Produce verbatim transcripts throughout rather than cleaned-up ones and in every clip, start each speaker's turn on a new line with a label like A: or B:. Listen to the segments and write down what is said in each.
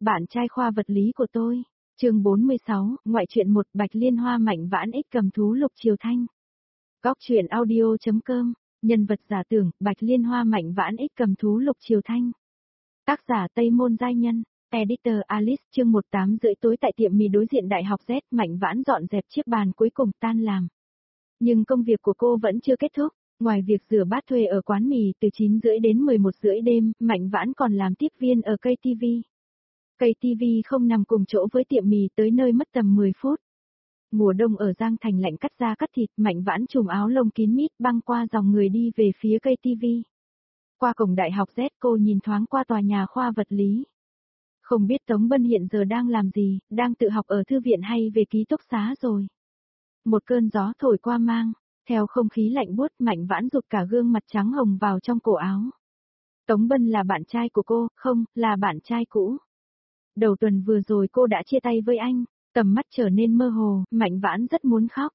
A: bạn trai khoa vật lý của tôi. Chương bốn mươi sáu, ngoại truyện một, Bạch Liên Hoa Mạnh Vãn ích cầm thú Lục Triều Thanh. Góc truyện audio chấm com, nhân vật giả tưởng, Bạch Liên Hoa Mạnh Vãn ích cầm thú Lục Triều Thanh. Tác giả Tây Môn Giai Nhân, editor Alice. Chương một tám rưỡi tối tại tiệm mì đối diện Đại học Z, Mạnh Vãn dọn dẹp chiếc bàn cuối cùng tan làm. Nhưng công việc của cô vẫn chưa kết thúc. Ngoài việc rửa bát thuê ở quán mì từ chín rưỡi đến mười một rưỡi đêm, Mạnh Vãn còn làm tiếp viên ở cây ti vi. Cây ti vi không nằm cùng chỗ với tiệm mì, tới nơi mất tầm mười phút. Mùa đông ở Giang Thành lạnh cắt da cắt thịt, Mạnh Vãn trùm áo lông kín mít băng qua dòng người đi về phía cây ti vi. Qua cổng Đại học Z cô nhìn thoáng qua tòa nhà khoa vật lý. Không biết Tống Bân hiện giờ đang làm gì, đang tự học ở thư viện hay về ký túc xá rồi. Một cơn gió thổi qua mang. Theo không khí lạnh buốt, Mạnh Vãn rụt cả gương mặt trắng hồng vào trong cổ áo. Tống Bân là bạn trai của cô, không, là bạn trai cũ. Đầu tuần vừa rồi cô đã chia tay với anh, tầm mắt trở nên mơ hồ, Mạnh Vãn rất muốn khóc.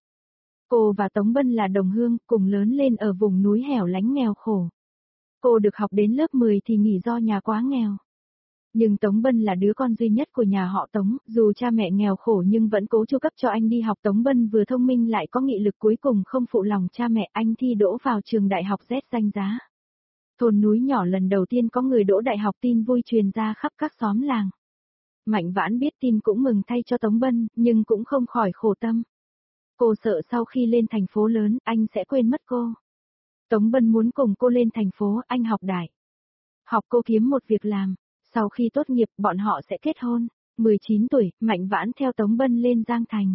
A: Cô và Tống Bân là đồng hương, cùng lớn lên ở vùng núi hẻo lánh nghèo khổ. Cô được học đến lớp mười thì nghỉ do nhà quá nghèo. Nhưng Tống Bân là đứa con duy nhất của nhà họ Tống, dù cha mẹ nghèo khổ nhưng vẫn cố chu cấp cho anh đi học. Tống Bân vừa thông minh lại có nghị lực, cuối cùng không phụ lòng cha mẹ, anh thi đỗ vào trường Đại học Z danh giá. Thôn núi nhỏ lần đầu tiên có người đỗ đại học, tin vui truyền ra khắp các xóm làng. Mạnh Vãn biết tin cũng mừng thay cho Tống Bân, nhưng cũng không khỏi khổ tâm. Cô sợ sau khi lên thành phố lớn, anh sẽ quên mất cô. Tống Bân muốn cùng cô lên thành phố, anh học đại học, cô kiếm một việc làm. Sau khi tốt nghiệp, bọn họ sẽ kết hôn. mười chín tuổi, Mạnh Vãn theo Tống Bân lên Giang Thành.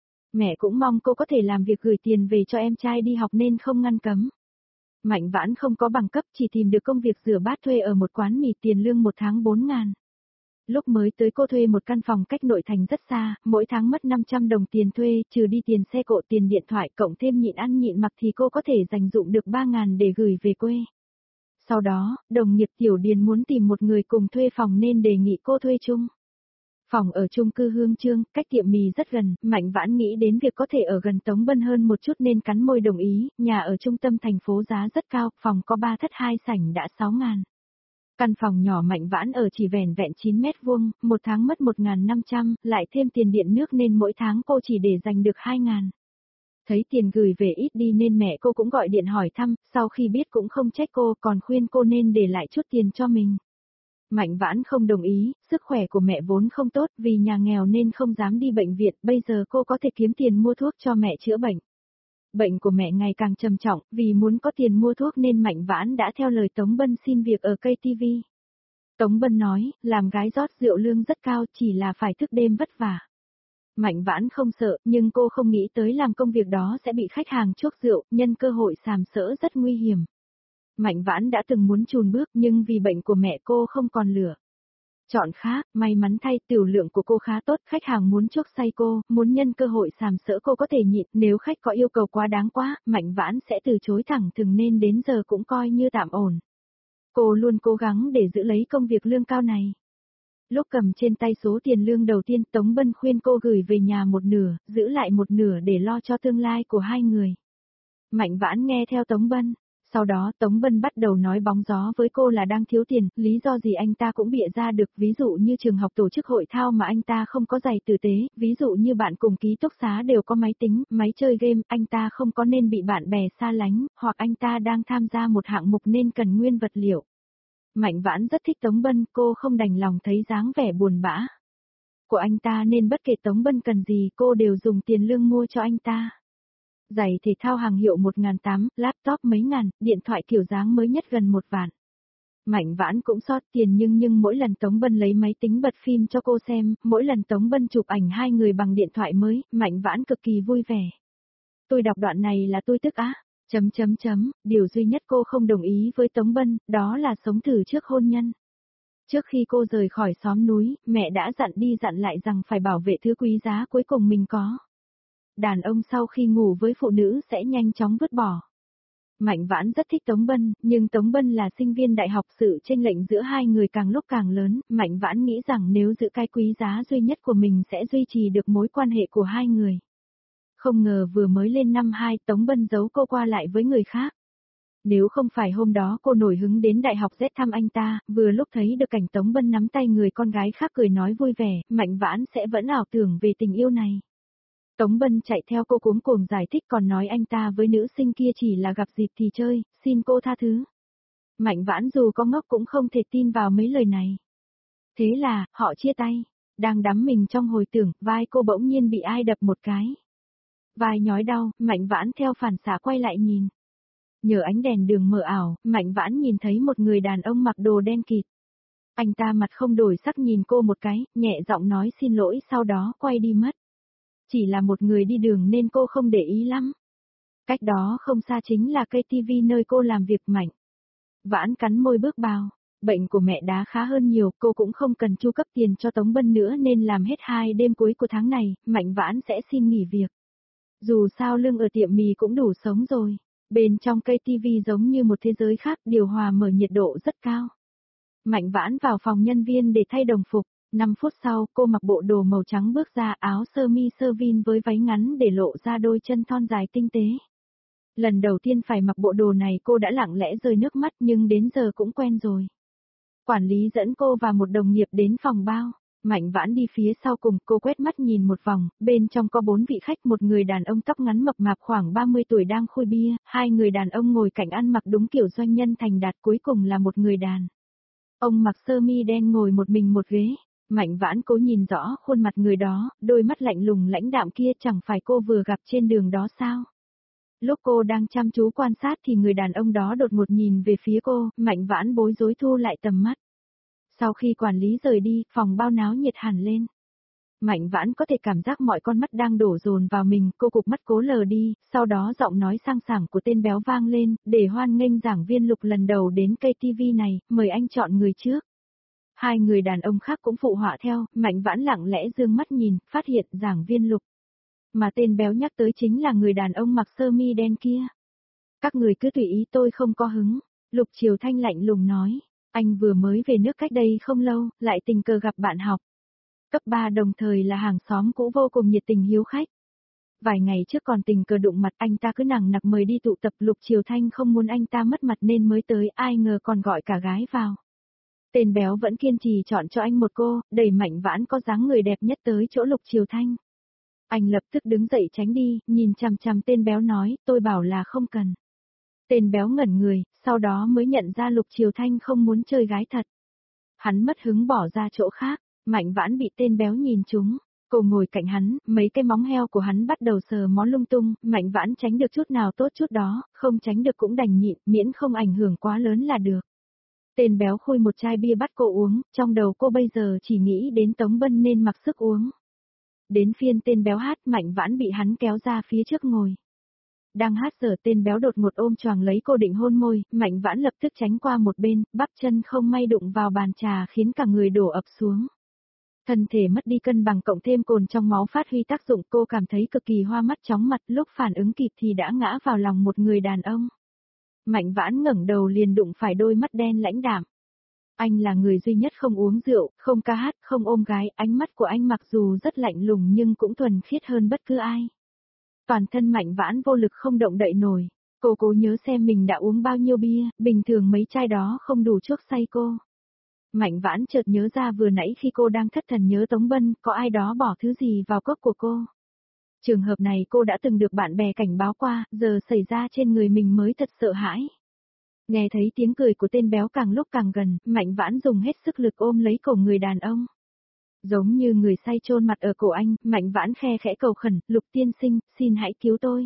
A: Mẹ cũng mong cô có thể làm việc gửi tiền về cho em trai đi học nên không ngăn cấm. Mạnh Vãn không có bằng cấp, chỉ tìm được công việc rửa bát thuê ở một quán mì, tiền lương một tháng bốn ngàn. Lúc mới tới cô thuê một căn phòng cách nội thành rất xa, mỗi tháng mất năm trăm đồng tiền thuê, trừ đi tiền xe cộ, tiền điện thoại, cộng thêm nhịn ăn nhịn mặc thì cô có thể dành dụm được ba ngàn để gửi về quê. Sau đó, đồng nghiệp Tiểu Điền muốn tìm một người cùng thuê phòng nên đề nghị cô thuê chung. Phòng ở chung cư Hương Trương, cách tiệm mì rất gần, Mạnh Vãn nghĩ đến việc có thể ở gần Tống Bân hơn một chút nên cắn môi đồng ý. Nhà ở trung tâm thành phố giá rất cao, phòng có ba thất hai sảnh đã sáu ngàn. Căn phòng nhỏ Mạnh Vãn ở chỉ vẻn vẹn chín mét vuông, một tháng mất một ngàn năm trăm, lại thêm tiền điện nước nên mỗi tháng cô chỉ để dành được hai ngàn. Thấy tiền gửi về ít đi nên mẹ cô cũng gọi điện hỏi thăm, sau khi biết cũng không trách cô, còn khuyên cô nên để lại chút tiền cho mình. Mạnh Vãn không đồng ý, sức khỏe của mẹ vốn không tốt, vì nhà nghèo nên không dám đi bệnh viện, bây giờ cô có thể kiếm tiền mua thuốc cho mẹ chữa bệnh. Bệnh của mẹ ngày càng trầm trọng, vì muốn có tiền mua thuốc nên Mạnh Vãn đã theo lời Tống Bân xin việc ở cây ti vi. Tống Bân nói, làm gái rót rượu lương rất cao, chỉ là phải thức đêm vất vả. Mạnh Vãn không sợ, nhưng cô không nghĩ tới làm công việc đó sẽ bị khách hàng chuốc rượu, nhân cơ hội sàm sỡ rất nguy hiểm. Mạnh Vãn đã từng muốn chùn bước nhưng vì bệnh của mẹ cô không còn lửa chọn khác, may mắn thay tiểu lượng của cô khá tốt, khách hàng muốn chuốc say cô, muốn nhân cơ hội sàm sỡ cô có thể nhịn, nếu khách có yêu cầu quá đáng quá, Mạnh Vãn sẽ từ chối thẳng thừng nên đến giờ cũng coi như tạm ổn. Cô luôn cố gắng để giữ lấy công việc lương cao này. Lúc cầm trên tay số tiền lương đầu tiên, Tống Bân khuyên cô gửi về nhà một nửa, giữ lại một nửa để lo cho tương lai của hai người. Mạnh Vãn nghe theo Tống Bân. Sau đó Tống Bân bắt đầu nói bóng gió với cô là đang thiếu tiền, lý do gì anh ta cũng bịa ra được, ví dụ như trường học tổ chức hội thao mà anh ta không có giày tử tế, ví dụ như bạn cùng ký túc xá đều có máy tính, máy chơi game, anh ta không có nên bị bạn bè xa lánh, hoặc anh ta đang tham gia một hạng mục nên cần nguyên vật liệu. Mạnh Vãn rất thích Tống Bân, cô không đành lòng thấy dáng vẻ buồn bã của anh ta nên bất kể Tống Bân cần gì cô đều dùng tiền lương mua cho anh ta. Giày thể thao hàng hiệu một ngàn tám, laptop mấy ngàn, điện thoại kiểu dáng mới nhất gần một vạn. Mạnh Vãn cũng sót tiền nhưng nhưng mỗi lần Tống Bân lấy máy tính bật phim cho cô xem, mỗi lần Tống Bân chụp ảnh hai người bằng điện thoại mới, Mạnh Vãn cực kỳ vui vẻ. Tôi đọc đoạn này là tôi tức á, chấm chấm chấm, điều duy nhất cô không đồng ý với Tống Bân, đó là sống thử trước hôn nhân. Trước khi cô rời khỏi xóm núi, mẹ đã dặn đi dặn lại rằng phải bảo vệ thứ quý giá cuối cùng mình có. Đàn ông sau khi ngủ với phụ nữ sẽ nhanh chóng vứt bỏ. Mạnh Vãn rất thích Tống Bân, nhưng Tống Bân là sinh viên đại học, sự chênh lệch giữa hai người càng lúc càng lớn, Mạnh Vãn nghĩ rằng nếu giữ cái quý giá duy nhất của mình sẽ duy trì được mối quan hệ của hai người. Không ngờ vừa mới lên năm hai, Tống Bân giấu cô qua lại với người khác. Nếu không phải hôm đó cô nổi hứng đến đại học Z thăm anh ta, vừa lúc thấy được cảnh Tống Bân nắm tay người con gái khác cười nói vui vẻ, Mạnh Vãn sẽ vẫn ảo tưởng về tình yêu này. Tống Bân chạy theo cô cuống cuồng giải thích còn nói anh ta với nữ sinh kia chỉ là gặp dịp thì chơi, xin cô tha thứ. Mạnh Vãn dù có ngốc cũng không thể tin vào mấy lời này. Thế là, họ chia tay. Đang đắm mình trong hồi tưởng, vai cô bỗng nhiên bị ai đập một cái. Vai nhói đau, Mạnh Vãn theo phản xạ quay lại nhìn. Nhờ ánh đèn đường mờ ảo, Mạnh Vãn nhìn thấy một người đàn ông mặc đồ đen kịt. Anh ta mặt không đổi sắc nhìn cô một cái, nhẹ giọng nói xin lỗi sau đó quay đi mất. Chỉ là một người đi đường nên cô không để ý lắm. Cách đó không xa chính là cây tivi nơi cô làm việc. Mạnh Vãn cắn môi bước vào. Bệnh của mẹ đã khá hơn nhiều, cô cũng không cần chu cấp tiền cho Tống Bân nữa nên làm hết hai đêm cuối của tháng này, Mạnh Vãn sẽ xin nghỉ việc. Dù sao lương ở tiệm mì cũng đủ sống rồi. Bên trong cây tivi giống như một thế giới khác, điều hòa mở nhiệt độ rất cao. Mạnh Vãn vào phòng nhân viên để thay đồng phục. năm phút sau, cô mặc bộ đồ màu trắng bước ra, áo sơ mi sơ vin với váy ngắn để lộ ra đôi chân thon dài tinh tế. Lần đầu tiên phải mặc bộ đồ này cô đã lặng lẽ rơi nước mắt nhưng đến giờ cũng quen rồi. Quản lý dẫn cô và một đồng nghiệp đến phòng bao. Mạnh Vãn đi phía sau cùng, cô quét mắt nhìn một vòng, bên trong có bốn vị khách, một người đàn ông tóc ngắn mập mạp khoảng ba mươi tuổi đang khui bia, hai người đàn ông ngồi cạnh ăn mặc đúng kiểu doanh nhân thành đạt, cuối cùng là một người đàn ông mặc sơ mi đen ngồi một mình một ghế. Mạnh Vãn cố nhìn rõ khuôn mặt người đó, đôi mắt lạnh lùng lãnh đạm kia chẳng phải cô vừa gặp trên đường đó sao? Lúc cô đang chăm chú quan sát thì người đàn ông đó đột ngột nhìn về phía cô, Mạnh Vãn bối rối thu lại tầm mắt. Sau khi quản lý rời đi, phòng bao náo nhiệt hẳn lên. Mạnh Vãn có thể cảm giác mọi con mắt đang đổ dồn vào mình, cô cụp mắt cố lờ đi, sau đó giọng nói sang sảng của tên béo vang lên, để hoan nghênh giảng viên Lục lần đầu đến cây tivi này, mời anh chọn người trước. Hai người đàn ông khác cũng phụ họa theo, Mạnh Vãn lặng lẽ dương mắt nhìn, phát hiện giảng viên Lục. Mà tên béo nhắc tới chính là người đàn ông mặc sơ mi đen kia. Các người cứ tùy ý, tôi không có hứng. Lục Triều Thanh lạnh lùng nói, anh vừa mới về nước cách đây không lâu, lại tình cờ gặp bạn học cấp ba đồng thời là hàng xóm cũ vô cùng nhiệt tình hiếu khách. Vài ngày trước còn tình cờ đụng mặt, anh ta cứ nằng nặc mời đi tụ tập. Lục Triều Thanh không muốn anh ta mất mặt nên mới tới, ai ngờ còn gọi cả gái vào. Tên béo vẫn kiên trì chọn cho anh một cô, đẩy Mạnh Vãn có dáng người đẹp nhất tới chỗ Lục Triều Thanh. Anh lập tức đứng dậy tránh đi, nhìn chằm chằm tên béo nói, tôi bảo là không cần. Tên béo ngẩn người, sau đó mới nhận ra Lục Triều Thanh không muốn chơi gái thật. Hắn mất hứng bỏ ra chỗ khác, Mạnh Vãn bị tên béo nhìn trúng. Cô ngồi cạnh hắn, mấy cái móng heo của hắn bắt đầu sờ mó lung tung, Mạnh Vãn tránh được chút nào tốt chút đó, không tránh được cũng đành nhịn, miễn không ảnh hưởng quá lớn là được. Tên béo khui một chai bia bắt cô uống, trong đầu cô bây giờ chỉ nghĩ đến Tống Bân nên mặc sức uống. Đến phiên tên béo hát, Mạnh Vãn bị hắn kéo ra phía trước ngồi. Đang hát giờ tên béo đột ngột ôm choàng lấy cô định hôn môi, Mạnh Vãn lập tức tránh qua một bên, bắp chân không may đụng vào bàn trà khiến cả người đổ ập xuống. Thân thể mất đi cân bằng cộng thêm cồn trong máu phát huy tác dụng, cô cảm thấy cực kỳ hoa mắt chóng mặt, lúc phản ứng kịp thì đã ngã vào lòng một người đàn ông. Mạnh Vãn ngẩng đầu liền đụng phải đôi mắt đen lãnh đạm. Anh là người duy nhất không uống rượu, không ca hát, không ôm gái, ánh mắt của anh mặc dù rất lạnh lùng nhưng cũng thuần khiết hơn bất cứ ai. Toàn thân Mạnh Vãn vô lực không động đậy nổi, cô cố nhớ xem mình đã uống bao nhiêu bia, bình thường mấy chai đó không đủ chuốc say cô. Mạnh Vãn chợt nhớ ra vừa nãy khi cô đang thất thần nhớ Tống Bân, có ai đó bỏ thứ gì vào cốc của cô. Trường hợp này cô đã từng được bạn bè cảnh báo qua, giờ xảy ra trên người mình mới thật sợ hãi. Nghe thấy tiếng cười của tên béo càng lúc càng gần, Mạnh Vãn dùng hết sức lực ôm lấy cổ người đàn ông. Giống như người say chôn mặt ở cổ anh, Mạnh Vãn khe khẽ cầu khẩn, Lục tiên sinh, xin hãy cứu tôi.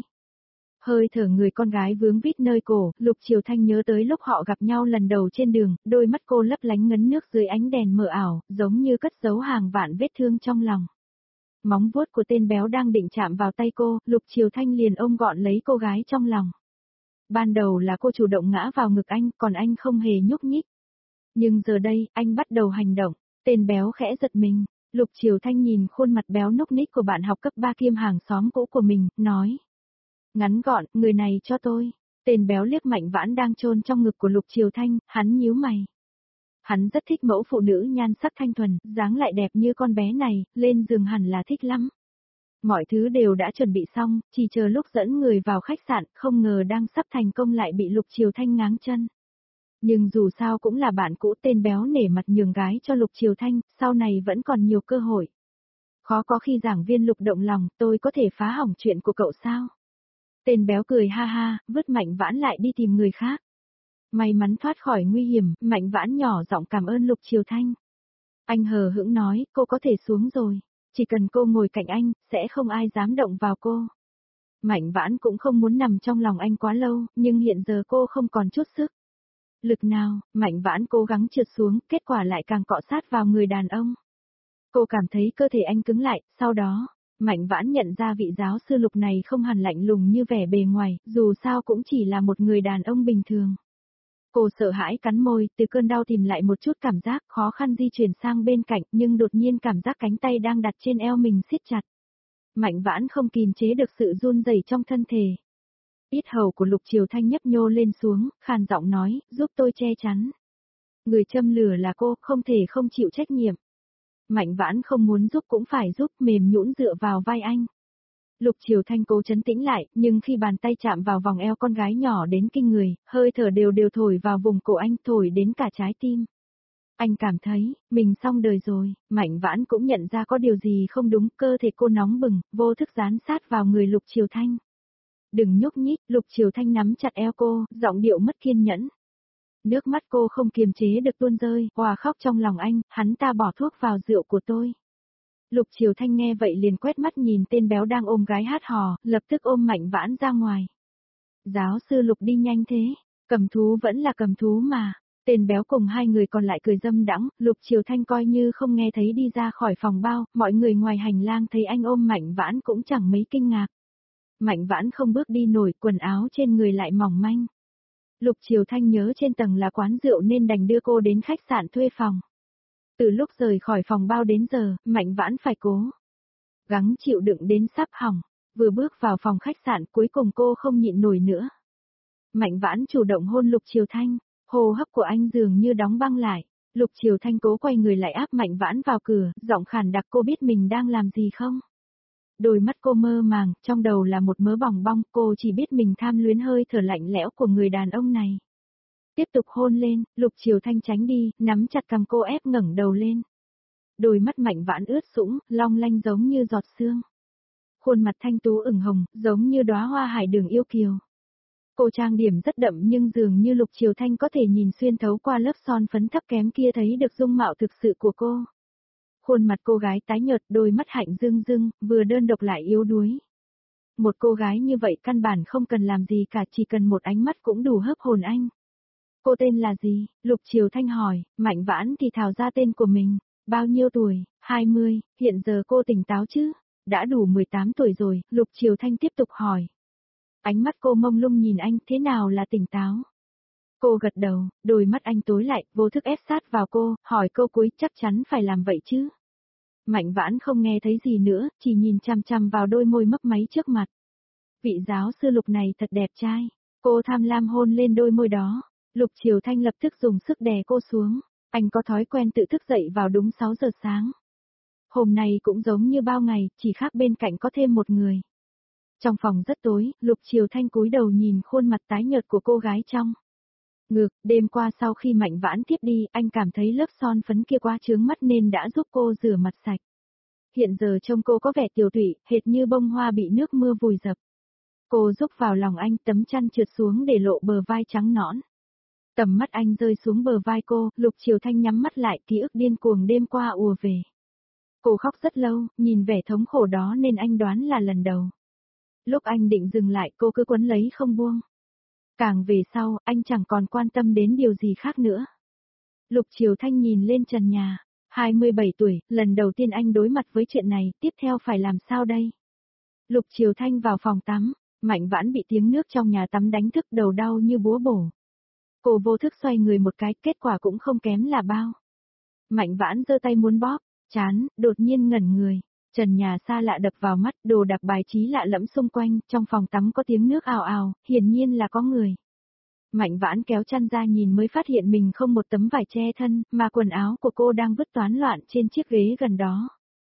A: Hơi thở người con gái vướng vít nơi cổ, Lục Triều Thanh nhớ tới lúc họ gặp nhau lần đầu trên đường, đôi mắt cô lấp lánh ngấn nước dưới ánh đèn mờ ảo, giống như cất giấu hàng vạn vết thương trong lòng. Móng vuốt của tên béo đang định chạm vào tay cô, Lục Triều Thanh liền ôm gọn lấy cô gái trong lòng. Ban đầu là cô chủ động ngã vào ngực anh, còn anh không hề nhúc nhích. Nhưng giờ đây, anh bắt đầu hành động, tên béo khẽ giật mình. Lục Triều Thanh nhìn khuôn mặt béo núc ních của bạn học cấp ba kiêm hàng xóm cũ của mình, nói. Ngắn gọn, người này cho tôi. Tên béo liếc Mạnh Vãn đang chôn trong ngực của Lục Triều Thanh, hắn nhíu mày. Hắn rất thích mẫu phụ nữ nhan sắc thanh thuần, dáng lại đẹp như con bé này, lên giường hẳn là thích lắm. Mọi thứ đều đã chuẩn bị xong, chỉ chờ lúc dẫn người vào khách sạn, không ngờ đang sắp thành công lại bị Lục Triều Thanh ngáng chân. Nhưng dù sao cũng là bạn cũ, tên béo nể mặt nhường gái cho Lục Triều Thanh, sau này vẫn còn nhiều cơ hội. Khó có khi giảng viên Lục động lòng, tôi có thể phá hỏng chuyện của cậu sao? Tên béo cười ha ha, vứt Mạnh Vãn lại đi tìm người khác. May mắn thoát khỏi nguy hiểm, Mạnh Vãn nhỏ giọng cảm ơn Lục Triều Thanh. Anh hờ hững nói, cô có thể xuống rồi. Chỉ cần cô ngồi cạnh anh, sẽ không ai dám động vào cô. Mạnh Vãn cũng không muốn nằm trong lòng anh quá lâu, nhưng hiện giờ cô không còn chút sức lực nào, Mạnh Vãn cố gắng trượt xuống, kết quả lại càng cọ sát vào người đàn ông. Cô cảm thấy cơ thể anh cứng lại, sau đó, Mạnh Vãn nhận ra vị giáo sư Lục này không hẳn lạnh lùng như vẻ bề ngoài, dù sao cũng chỉ là một người đàn ông bình thường. Cô sợ hãi cắn môi, từ cơn đau tìm lại một chút cảm giác, khó khăn di chuyển sang bên cạnh, nhưng đột nhiên cảm giác cánh tay đang đặt trên eo mình siết chặt. Mạnh Vãn không kìm chế được sự run rẩy trong thân thể. Yết hầu của Lục Triều Thanh nhấp nhô lên xuống, khàn giọng nói, giúp tôi che chắn. Người châm lửa là cô, không thể không chịu trách nhiệm. Mạnh Vãn không muốn giúp cũng phải giúp, mềm nhũn dựa vào vai anh. Lục Triều Thanh cố trấn tĩnh lại, nhưng khi bàn tay chạm vào vòng eo con gái nhỏ đến kinh người, hơi thở đều đều thổi vào vùng cổ anh, thổi đến cả trái tim. Anh cảm thấy, mình xong đời rồi, Mạnh Vãn cũng nhận ra có điều gì không đúng, cơ thể cô nóng bừng, vô thức dán sát vào người Lục Triều Thanh. Đừng nhúc nhích, Lục Triều Thanh nắm chặt eo cô, giọng điệu mất kiên nhẫn. Nước mắt cô không kiềm chế được tuôn rơi, òa khóc trong lòng anh, hắn ta bỏ thuốc vào rượu của tôi. Lục Triều Thanh nghe vậy liền quét mắt nhìn tên béo đang ôm gái hát hò, lập tức ôm Mạnh Vãn ra ngoài. Giáo sư Lục đi nhanh thế, cầm thú vẫn là cầm thú mà. Tên béo cùng hai người còn lại cười dâm đãng, Lục Triều Thanh coi như không nghe thấy đi ra khỏi phòng bao, mọi người ngoài hành lang thấy anh ôm Mạnh Vãn cũng chẳng mấy kinh ngạc. Mạnh Vãn không bước đi nổi, quần áo trên người lại mỏng manh. Lục Triều Thanh nhớ trên tầng là quán rượu nên đành đưa cô đến khách sạn thuê phòng. Từ lúc rời khỏi phòng bao đến giờ, Mạnh Vãn phải cố gắng chịu đựng đến sắp hỏng, vừa bước vào phòng khách sạn cuối cùng cô không nhịn nổi nữa. Mạnh Vãn chủ động hôn Lục Triều Thanh, hô hấp của anh dường như đóng băng lại. Lục Triều Thanh cố quay người lại áp Mạnh Vãn vào cửa, giọng khàn đặc, cô biết mình đang làm gì không? Đôi mắt cô mơ màng, trong đầu là một mớ bòng bong, cô chỉ biết mình tham luyến hơi thở lạnh lẽo của người đàn ông này. Tiếp tục hôn lên, Lục Triều Thanh tránh đi, nắm chặt cằm cô ép ngẩng đầu lên. Đôi mắt Mạnh Vãn ướt sũng, long lanh giống như giọt sương. Khuôn mặt thanh tú ửng hồng, giống như đóa hoa hải đường yêu kiều. Cô trang điểm rất đậm nhưng dường như Lục Triều Thanh có thể nhìn xuyên thấu qua lớp son phấn thấp kém kia thấy được dung mạo thực sự của cô. Khuôn mặt cô gái tái nhợt, đôi mắt hạnh rưng rưng, vừa đơn độc lại yếu đuối. Một cô gái như vậy căn bản không cần làm gì cả, chỉ cần một ánh mắt cũng đủ hấp hồn anh. Cô tên là gì? Lục Triều Thanh hỏi, Mạnh Vãn thì thào ra tên của mình. Bao nhiêu tuổi? hai mươi, hiện giờ cô tỉnh táo chứ? Đã đủ mười tám tuổi rồi, Lục Triều Thanh tiếp tục hỏi. Ánh mắt cô mông lung nhìn anh, thế nào là tỉnh táo? Cô gật đầu, đôi mắt anh tối lại, vô thức ép sát vào cô, hỏi câu cuối, chắc chắn phải làm vậy chứ? Mạnh Vãn không nghe thấy gì nữa, chỉ nhìn chằm chằm vào đôi môi mấp máy trước mặt. Vị giáo sư Lục này thật đẹp trai. Cô tham lam hôn lên đôi môi đó. Lục Triều Thanh lập tức dùng sức đè cô xuống. Anh có thói quen tự thức dậy vào đúng sáu giờ sáng. Hôm nay cũng giống như bao ngày, chỉ khác bên cạnh có thêm một người. Trong phòng rất tối, Lục Triều Thanh cúi đầu nhìn khuôn mặt tái nhợt của cô gái trong ngực. Đêm qua sau khi Mạnh Vãn tiếp đi, anh cảm thấy lớp son phấn kia quá chướng mắt nên đã giúp cô rửa mặt sạch. Hiện giờ trông cô có vẻ tiều tụy, hệt như bông hoa bị nước mưa vùi dập. Cô rúc vào lòng anh, tấm chăn trượt xuống để lộ bờ vai trắng nõn. Tầm mắt anh rơi xuống bờ vai cô, Lục Triều Thanh nhắm mắt lại, ký ức điên cuồng đêm qua ùa về. Cô khóc rất lâu, nhìn vẻ thống khổ đó nên anh đoán là lần đầu. Lúc anh định dừng lại cô cứ quấn lấy không buông. Càng về sau, anh chẳng còn quan tâm đến điều gì khác nữa. Lục Triều Thanh nhìn lên trần nhà. hai mươi bảy tuổi, lần đầu tiên anh đối mặt với chuyện này, tiếp theo phải làm sao đây? Lục Triều Thanh vào phòng tắm, Mạnh Vãn bị tiếng nước trong nhà tắm đánh thức, đầu đau như búa bổ. Cô vô thức xoay người một cái, kết quả cũng không kém là bao. Mạnh Vãn giơ tay muốn bóp, chán, đột nhiên ngẩn người. Trần nhà xa lạ đập vào mắt, đồ đạc bài trí lạ lẫm xung quanh, trong phòng tắm có tiếng nước ào ào, hiển nhiên là có người. Mạnh Vãn kéo chăn ra nhìn mới phát hiện mình không một tấm vải che thân, mà quần áo của cô đang vứt toán loạn trên chiếc ghế gần đó.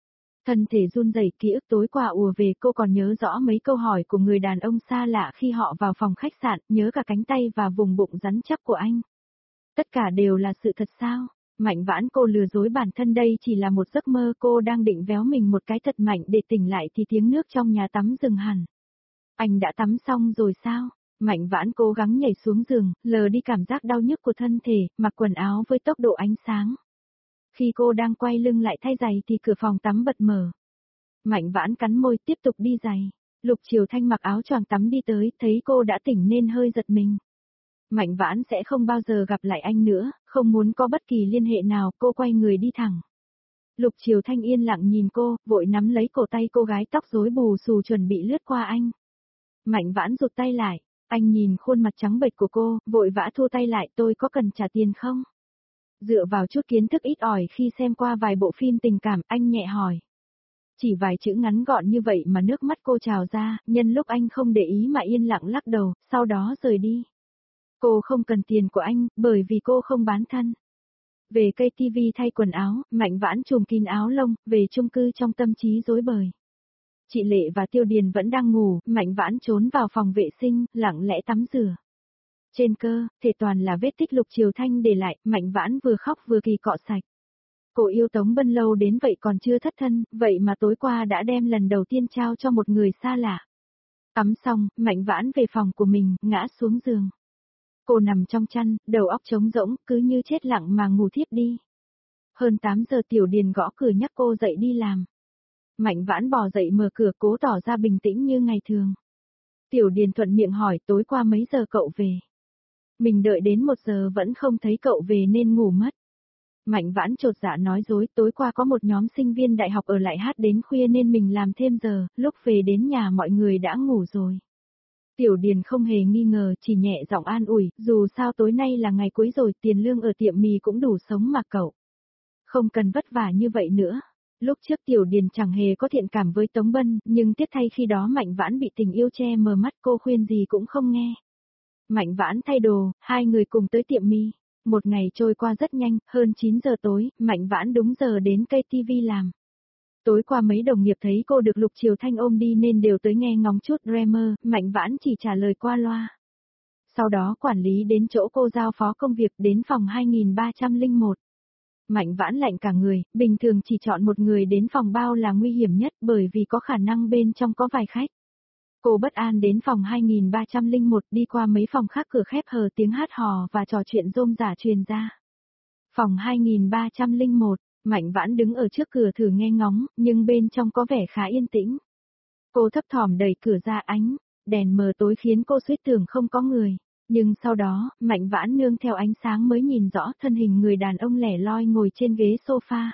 A: Thân thể run rẩy, ký ức tối qua ùa về, cô còn nhớ rõ mấy câu hỏi của người đàn ông xa lạ khi họ vào phòng khách sạn, nhớ cả cánh tay và vùng bụng rắn chắc của anh. Tất cả đều là sự thật sao? Mạnh Vãn, cô lừa dối bản thân, đây chỉ là một giấc mơ. Cô đang định véo mình một cái thật mạnh để tỉnh lại thì tiếng nước trong nhà tắm dừng hẳn. Anh đã tắm xong rồi sao? Mạnh Vãn cố gắng nhảy xuống giường, lờ đi cảm giác đau nhức của thân thể, mặc quần áo với tốc độ ánh sáng. Khi cô đang quay lưng lại thay giày thì cửa phòng tắm bật mở. Mạnh Vãn cắn môi tiếp tục đi giày. Lục Triều Thanh mặc áo choàng tắm đi tới, thấy cô đã tỉnh nên hơi giật mình. Mạnh Vãn sẽ không bao giờ gặp lại anh nữa, không muốn có bất kỳ liên hệ nào, cô quay người đi thẳng. Lục Triều Thanh yên lặng nhìn cô, vội nắm lấy cổ tay cô gái tóc rối bù xù chuẩn bị lướt qua anh. Mạnh Vãn rụt tay lại, anh nhìn khuôn mặt trắng bệch của cô, vội vã thu tay lại, tôi có cần trả tiền không? Dựa vào chút kiến thức ít ỏi khi xem qua vài bộ phim tình cảm, anh nhẹ hỏi. Chỉ vài chữ ngắn gọn như vậy mà nước mắt cô trào ra, nhân lúc anh không để ý mà yên lặng lắc đầu, sau đó rời đi. Cô không cần tiền của anh, bởi vì cô không bán thân. Về cây tivi thay quần áo, Mạnh Vãn trùm kín áo lông, về chung cư trong tâm trí rối bời. Chị Lệ và Tiêu Điền vẫn đang ngủ, Mạnh Vãn trốn vào phòng vệ sinh, lặng lẽ tắm rửa. Trên cơ, thể toàn là vết tích Lục Triều Thanh để lại, Mạnh Vãn vừa khóc vừa kỳ cọ sạch. Cô yêu Tống Bân lâu đến vậy còn chưa thất thân, vậy mà tối qua đã đem lần đầu tiên trao cho một người xa lạ. Tắm xong, Mạnh Vãn về phòng của mình, ngã xuống giường. Cô nằm trong chăn, đầu óc trống rỗng, cứ như chết lặng mà ngủ thiếp đi. Hơn tám giờ Tiểu Điền gõ cửa nhắc cô dậy đi làm. Mạnh Vãn bò dậy mở cửa, cố tỏ ra bình tĩnh như ngày thường. Tiểu Điền thuận miệng hỏi tối qua mấy giờ cậu về. Mình đợi đến một giờ vẫn không thấy cậu về nên ngủ mất. Mạnh Vãn chột dạ nói dối, tối qua có một nhóm sinh viên đại học ở lại hát đến khuya nên mình làm thêm giờ, lúc về đến nhà mọi người đã ngủ rồi. Tiểu Điền không hề nghi ngờ, chỉ nhẹ giọng an ủi, dù sao tối nay là ngày cuối rồi, tiền lương ở tiệm mì cũng đủ sống mà cậu. Không cần vất vả như vậy nữa. Lúc trước Tiểu Điền chẳng hề có thiện cảm với Tống Bân, nhưng tiếc thay khi đó Mạnh Vãn bị tình yêu che mờ mắt, cô khuyên gì cũng không nghe. Mạnh Vãn thay đồ, hai người cùng tới tiệm mì. Một ngày trôi qua rất nhanh, hơn chín giờ tối, Mạnh Vãn đúng giờ đến cây tivi làm. Tối qua mấy đồng nghiệp thấy cô được Lục Triều Thanh ôm đi nên đều tới nghe ngóng chút drama, Mạnh Vãn chỉ trả lời qua loa. Sau đó quản lý đến chỗ cô giao phó công việc đến phòng hai nghìn ba trăm lẻ một. Mạnh Vãn lạnh cả người, bình thường chỉ chọn một người đến phòng bao là nguy hiểm nhất bởi vì có khả năng bên trong có vài khách. Cô bất an đến phòng hai nghìn ba trăm lẻ một, đi qua mấy phòng khác, cửa khép hờ, tiếng hát hò và trò chuyện rôm rả truyền ra. Phòng hai nghìn ba trăm lẻ một, Mạnh Vãn đứng ở trước cửa thử nghe ngóng, nhưng bên trong có vẻ khá yên tĩnh. Cô thấp thỏm đẩy cửa ra, ánh đèn mờ tối khiến cô suýt tưởng không có người. Nhưng sau đó, Mạnh Vãn nương theo ánh sáng mới nhìn rõ thân hình người đàn ông lẻ loi ngồi trên ghế sofa.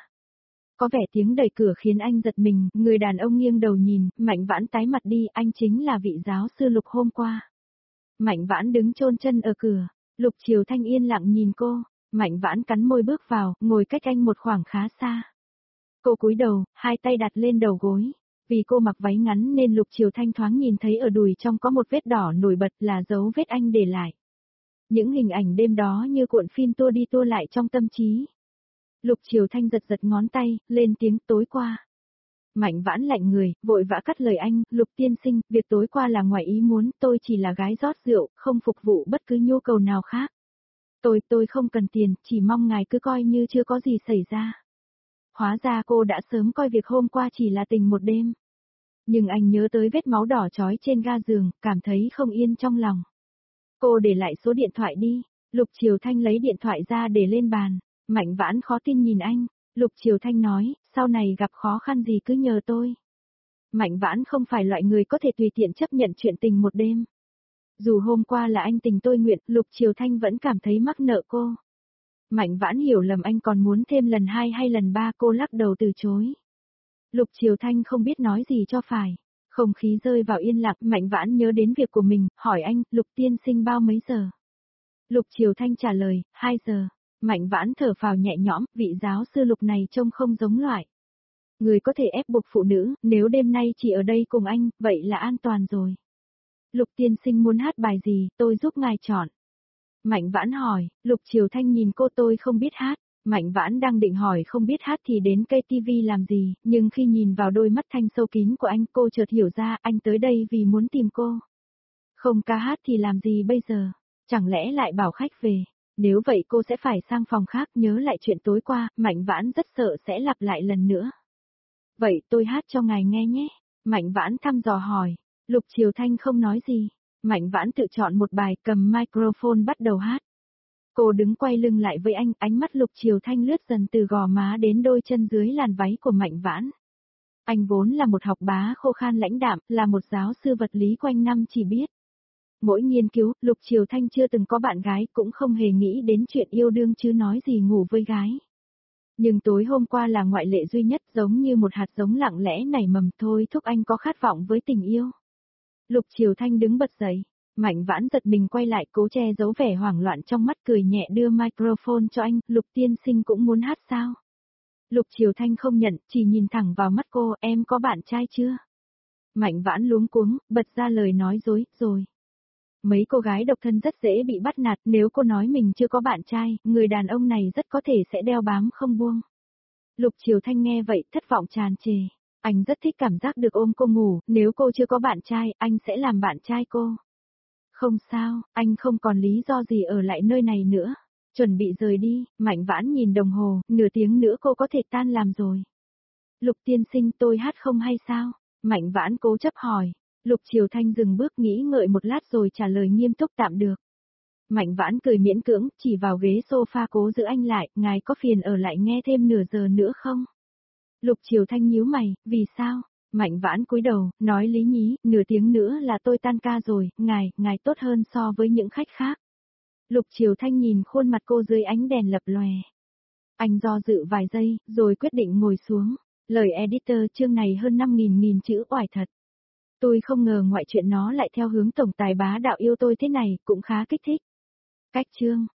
A: Có vẻ tiếng đẩy cửa khiến anh giật mình, người đàn ông nghiêng đầu nhìn, Mạnh Vãn tái mặt đi, anh chính là vị giáo sư Lục hôm qua. Mạnh Vãn đứng chôn chân ở cửa, Lục Triều Thanh yên lặng nhìn cô, Mạnh Vãn cắn môi bước vào, ngồi cách anh một khoảng khá xa. Cô cúi đầu, hai tay đặt lên đầu gối. Vì cô mặc váy ngắn nên Lục Triều Thanh thoáng nhìn thấy ở đùi trong có một vết đỏ nổi bật, là dấu vết anh để lại. Những hình ảnh đêm đó như cuộn phim tua đi tua lại trong tâm trí. Lục Triều Thanh giật giật ngón tay, lên tiếng tối qua. Mạnh Vãn lạnh người, vội vã cắt lời anh, Lục tiên sinh, việc tối qua là ngoài ý muốn, tôi chỉ là gái rót rượu, không phục vụ bất cứ nhu cầu nào khác. Tôi, tôi không cần tiền, chỉ mong ngài cứ coi như chưa có gì xảy ra. Hóa ra cô đã sớm coi việc hôm qua chỉ là tình một đêm. Nhưng anh nhớ tới vết máu đỏ chói trên ga giường, cảm thấy không yên trong lòng. Cô để lại số điện thoại đi. Lục Triều Thanh lấy điện thoại ra để lên bàn. Mạnh Vãn khó tin nhìn anh. Lục Triều Thanh nói, sau này gặp khó khăn gì cứ nhờ tôi. Mạnh Vãn không phải loại người có thể tùy tiện chấp nhận chuyện tình một đêm. Dù hôm qua là anh tình tôi nguyện, Lục Triều Thanh vẫn cảm thấy mắc nợ cô. Mạnh Vãn hiểu lầm anh còn muốn thêm lần hai hay lần ba, cô lắc đầu từ chối. Lục Triều Thanh không biết nói gì cho phải. Không khí rơi vào yên lặng, Mạnh Vãn nhớ đến việc của mình, hỏi anh, Lục tiên sinh bao mấy giờ? Lục Triều Thanh trả lời, hai giờ. Mạnh Vãn thở phào nhẹ nhõm, vị giáo sư Lục này trông không giống loại. Người có thể ép buộc phụ nữ, nếu đêm nay chỉ ở đây cùng anh, vậy là an toàn rồi. Lục tiên sinh muốn hát bài gì, tôi giúp ngài chọn. Mạnh Vãn hỏi, Lục Triều Thanh nhìn cô, tôi không biết hát. Mạnh Vãn đang định hỏi không biết hát thì đến cây tivi làm gì, nhưng khi nhìn vào đôi mắt thanh sâu kín của anh cô chợt hiểu ra anh tới đây vì muốn tìm cô. Không ca hát thì làm gì bây giờ? Chẳng lẽ lại bảo khách về? Nếu vậy cô sẽ phải sang phòng khác nhớ lại chuyện tối qua, Mạnh Vãn rất sợ sẽ lặp lại lần nữa. Vậy tôi hát cho ngài nghe nhé. Mạnh Vãn thăm dò hỏi. Lục Triều Thanh không nói gì. Mạnh Vãn tự chọn một bài cầm microphone bắt đầu hát. Cô đứng quay lưng lại với anh, ánh mắt Lục Triều Thanh lướt dần từ gò má đến đôi chân dưới làn váy của Mạnh Vãn. Anh vốn là một học bá khô khan lãnh đạm, là một giáo sư vật lý quanh năm chỉ biết. Mỗi nghiên cứu, Lục Triều Thanh chưa từng có bạn gái cũng không hề nghĩ đến chuyện yêu đương chứ nói gì ngủ với gái. Nhưng tối hôm qua là ngoại lệ duy nhất giống như một hạt giống lặng lẽ nảy mầm thôi thúc anh có khát vọng với tình yêu. Lục Triều Thanh đứng bật dậy, Mạnh Vãn giật mình quay lại cố che giấu vẻ hoảng loạn trong mắt cười nhẹ đưa microphone cho anh, Lục tiên sinh cũng muốn hát sao? Lục Triều Thanh không nhận, chỉ nhìn thẳng vào mắt cô, em có bạn trai chưa? Mạnh Vãn luống cuống, bật ra lời nói dối, rồi. Mấy cô gái độc thân rất dễ bị bắt nạt, nếu cô nói mình chưa có bạn trai, người đàn ông này rất có thể sẽ đeo bám không buông. Lục Triều Thanh nghe vậy, thất vọng tràn trề. Anh rất thích cảm giác được ôm cô ngủ, nếu cô chưa có bạn trai, anh sẽ làm bạn trai cô. Không sao, anh không còn lý do gì ở lại nơi này nữa. Chuẩn bị rời đi, Mạnh Vãn nhìn đồng hồ, nửa tiếng nữa cô có thể tan làm rồi. Lục tiên sinh tôi hát không hay sao? Mạnh Vãn cố chấp hỏi. Lục Triều Thanh dừng bước nghĩ ngợi một lát rồi trả lời nghiêm túc tạm được. Mạnh Vãn cười miễn cưỡng, chỉ vào ghế sofa cố giữ anh lại, ngài có phiền ở lại nghe thêm nửa giờ nữa không? Lục Triều Thanh nhíu mày, vì sao? Mạnh Vãn cúi đầu, nói lý nhí, nửa tiếng nữa là tôi tan ca rồi, ngài, ngài tốt hơn so với những khách khác. Lục Triều Thanh nhìn khuôn mặt cô dưới ánh đèn lập lòe. Anh do dự vài giây, rồi quyết định ngồi xuống. Lời editor chương này hơn năm nghìn nghìn chữ oải thật. Tôi không ngờ ngoại truyện nó lại theo hướng tổng tài bá đạo yêu tôi thế này, cũng khá kích thích. Cách chương